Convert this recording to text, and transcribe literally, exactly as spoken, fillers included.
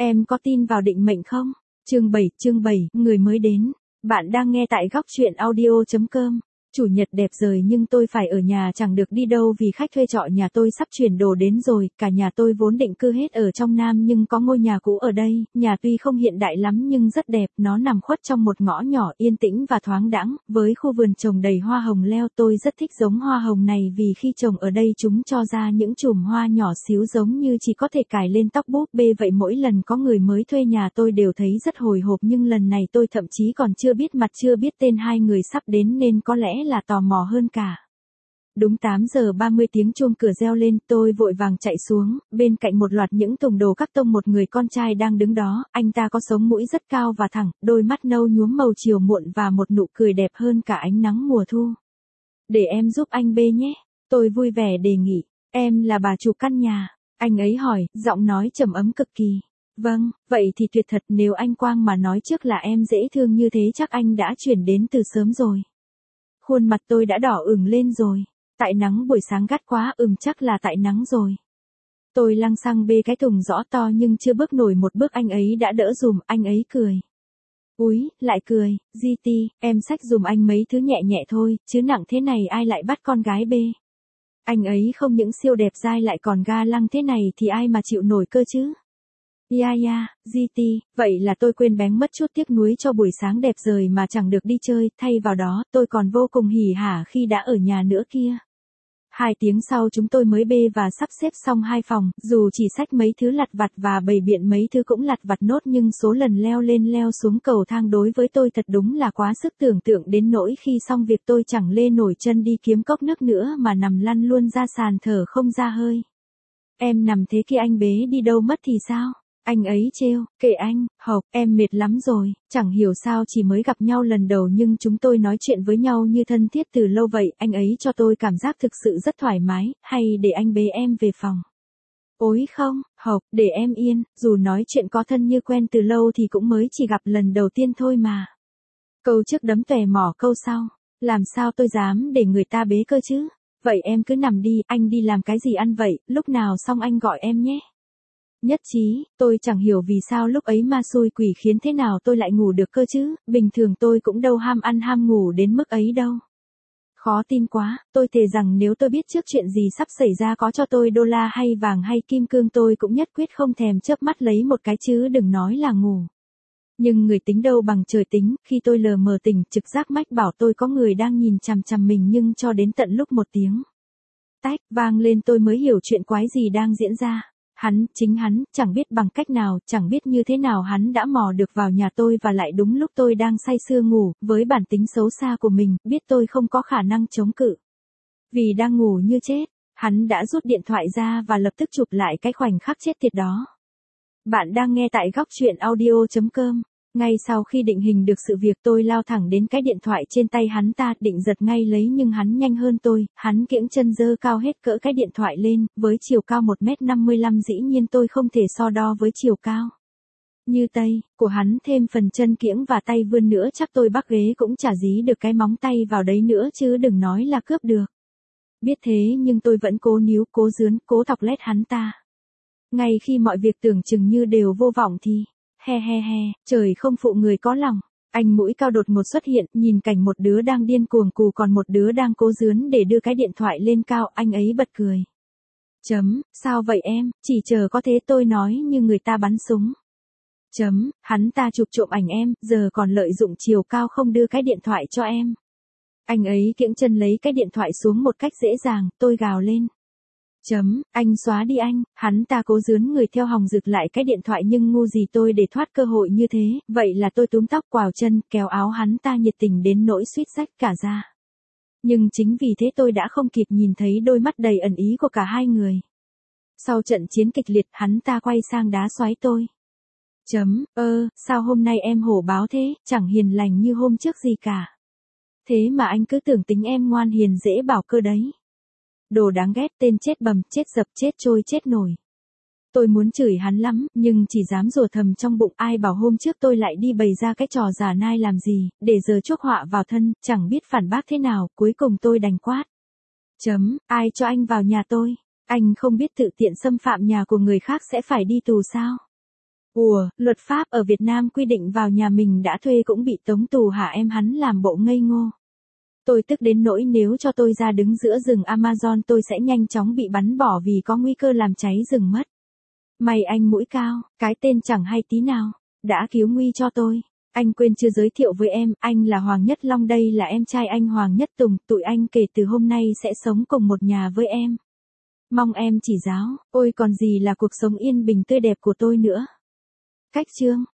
Em có tin vào định mệnh không? Chương bảy, chương bảy, người mới đến. Bạn đang nghe tại góc truyện audio chấm com. Chủ nhật đẹp trời nhưng tôi phải ở nhà chẳng được đi đâu vì khách thuê trọ nhà tôi sắp chuyển đồ đến rồi, cả nhà tôi vốn định cư hết ở trong Nam nhưng có ngôi nhà cũ ở đây, nhà tuy không hiện đại lắm nhưng rất đẹp, nó nằm khuất trong một ngõ nhỏ yên tĩnh và thoáng đãng, với khu vườn trồng đầy hoa hồng leo. Tôi rất thích giống hoa hồng này vì khi trồng ở đây chúng cho ra những chùm hoa nhỏ xíu giống như chỉ có thể cài lên tóc búp bê vậy. Mỗi lần có người mới thuê nhà tôi đều thấy rất hồi hộp nhưng lần này tôi thậm chí còn chưa biết mặt chưa biết tên hai người sắp đến nên có lẽ là tò mò hơn cả. Đúng tám giờ ba mươi tiếng chuông cửa reo lên, tôi vội vàng chạy xuống, bên cạnh một loạt những thùng đồ các tông một người con trai đang đứng đó, anh ta có sống mũi rất cao và thẳng, đôi mắt nâu nhuốm màu chiều muộn và một nụ cười đẹp hơn cả ánh nắng mùa thu. Để em giúp anh bê nhé, tôi vui vẻ đề nghị. Em là bà chủ căn nhà, anh ấy hỏi, giọng nói trầm ấm cực kỳ. Vâng, vậy thì tuyệt thật, nếu anh Quang mà nói trước là em dễ thương như thế chắc anh đã chuyển đến từ sớm rồi. Khuôn mặt tôi đã đỏ ửng lên rồi. Tại nắng buổi sáng gắt quá, ừm chắc là tại nắng rồi. Tôi lăng xăng bê cái thùng rõ to nhưng chưa bước nổi một bước anh ấy đã đỡ dùm, anh ấy cười. Úi, lại cười, giê tê, em xách dùm anh mấy thứ nhẹ nhẹ thôi, chứ nặng thế này ai lại bắt con gái bê. Anh ấy không những siêu đẹp dai lại còn ga lăng thế này thì ai mà chịu nổi cơ chứ. Ya ya, giê tê, vậy là tôi quên bén mất chút tiếc nuối cho buổi sáng đẹp trời mà chẳng được đi chơi, thay vào đó, tôi còn vô cùng hỉ hả khi đã ở nhà nữa kia. Hai tiếng sau chúng tôi mới bê và sắp xếp xong hai phòng, dù chỉ xách mấy thứ lặt vặt và bày biện mấy thứ cũng lặt vặt nốt nhưng số lần leo lên leo xuống cầu thang đối với tôi thật đúng là quá sức tưởng tượng đến nỗi khi xong việc tôi chẳng lê nổi chân đi kiếm cốc nước nữa mà nằm lăn luôn ra sàn thở không ra hơi. Em nằm thế kia anh bế đi đâu mất thì sao? Anh ấy trêu, kệ anh, Hộc, em mệt lắm rồi, chẳng hiểu sao chỉ mới gặp nhau lần đầu nhưng chúng tôi nói chuyện với nhau như thân thiết từ lâu vậy, anh ấy cho tôi cảm giác thực sự rất thoải mái, hay để anh bế em về phòng. Ôi không, Hộc, để em yên, dù nói chuyện có thân như quen từ lâu thì cũng mới chỉ gặp lần đầu tiên thôi mà. Câu trước đấm tòe mỏ câu sau, làm sao tôi dám để người ta bế cơ chứ, vậy em cứ nằm đi, anh đi làm cái gì ăn vậy, lúc nào xong anh gọi em nhé. Nhất trí, tôi chẳng hiểu vì sao lúc ấy ma xui quỷ khiến thế nào tôi lại ngủ được cơ chứ, bình thường tôi cũng đâu ham ăn ham ngủ đến mức ấy đâu. Khó tin quá, tôi thề rằng nếu tôi biết trước chuyện gì sắp xảy ra có cho tôi đô la hay vàng hay kim cương tôi cũng nhất quyết không thèm chớp mắt lấy một cái chứ đừng nói là ngủ. Nhưng người tính đâu bằng trời tính, khi tôi lờ mờ tỉnh trực giác mách bảo tôi có người đang nhìn chằm chằm mình nhưng cho đến tận lúc một tiếng tách vang lên tôi mới hiểu chuyện quái gì đang diễn ra. Hắn, chính hắn, chẳng biết bằng cách nào, chẳng biết như thế nào hắn đã mò được vào nhà tôi và lại đúng lúc tôi đang say sưa ngủ, với bản tính xấu xa của mình, biết tôi không có khả năng chống cự. Vì đang ngủ như chết, hắn đã rút điện thoại ra và lập tức chụp lại cái khoảnh khắc chết tiệt đó. Bạn đang nghe tại góc truyện audio chấm com. Ngay sau khi định hình được sự việc tôi lao thẳng đến cái điện thoại trên tay hắn ta, định giật ngay lấy nhưng hắn nhanh hơn tôi, hắn kiễng chân giơ cao hết cỡ cái điện thoại lên, với chiều cao một mét năm mươi lăm dĩ nhiên tôi không thể so đo với chiều cao như tây của hắn, thêm phần chân kiễng và tay vươn nữa chắc tôi bắc ghế cũng chả dí được cái móng tay vào đấy nữa chứ đừng nói là cướp được. Biết thế nhưng tôi vẫn cố níu, cố dướn, cố thọc lét hắn ta. Ngay khi mọi việc tưởng chừng như đều vô vọng thì he he he, trời không phụ người có lòng. Anh mũi cao đột ngột xuất hiện, nhìn cảnh một đứa đang điên cuồng cù còn một đứa đang cố dướn để đưa cái điện thoại lên cao, anh ấy bật cười. Chấm, sao vậy em, chỉ chờ có thế tôi nói như người ta bắn súng. Chấm, hắn ta chụp trộm ảnh em, giờ còn lợi dụng chiều cao không đưa cái điện thoại cho em. Anh ấy kiễng chân lấy cái điện thoại xuống một cách dễ dàng, tôi gào lên. Chấm, anh xóa đi anh, hắn ta cố dướn người theo hòng rực lại cái điện thoại nhưng ngu gì tôi để thoát cơ hội như thế, vậy là tôi túm tóc quào chân, kéo áo hắn ta nhiệt tình đến nỗi suýt rách cả ra. Nhưng chính vì thế tôi đã không kịp nhìn thấy đôi mắt đầy ẩn ý của cả hai người. Sau trận chiến kịch liệt, hắn ta quay sang đá xoáy tôi. Chấm, ơ, sao hôm nay em hổ báo thế, chẳng hiền lành như hôm trước gì cả. Thế mà anh cứ tưởng tính em ngoan hiền dễ bảo cơ đấy. Đồ đáng ghét, tên chết bầm, chết dập, chết trôi, chết nổi. Tôi muốn chửi hắn lắm, nhưng chỉ dám rủa thầm trong bụng, ai bảo hôm trước tôi lại đi bày ra cái trò giả nai làm gì, để giờ chuốc họa vào thân, chẳng biết phản bác thế nào, cuối cùng tôi đành quát. Chấm, ai cho anh vào nhà tôi? Anh không biết tự tiện xâm phạm nhà của người khác sẽ phải đi tù sao? Ủa, luật pháp ở Việt Nam quy định vào nhà mình đã thuê cũng bị tống tù hả em, hắn làm bộ ngây ngô. Tôi tức đến nỗi nếu cho tôi ra đứng giữa rừng Amazon tôi sẽ nhanh chóng bị bắn bỏ vì có nguy cơ làm cháy rừng mất. May anh mũi cao, cái tên chẳng hay tí nào, đã cứu nguy cho tôi. Anh quên chưa giới thiệu với em, anh là Hoàng Nhất Long, đây là em trai anh Hoàng Nhất Tùng, tụi anh kể từ hôm nay sẽ sống cùng một nhà với em. Mong em chỉ giáo, ôi còn gì là cuộc sống yên bình tươi đẹp của tôi nữa. Cách chương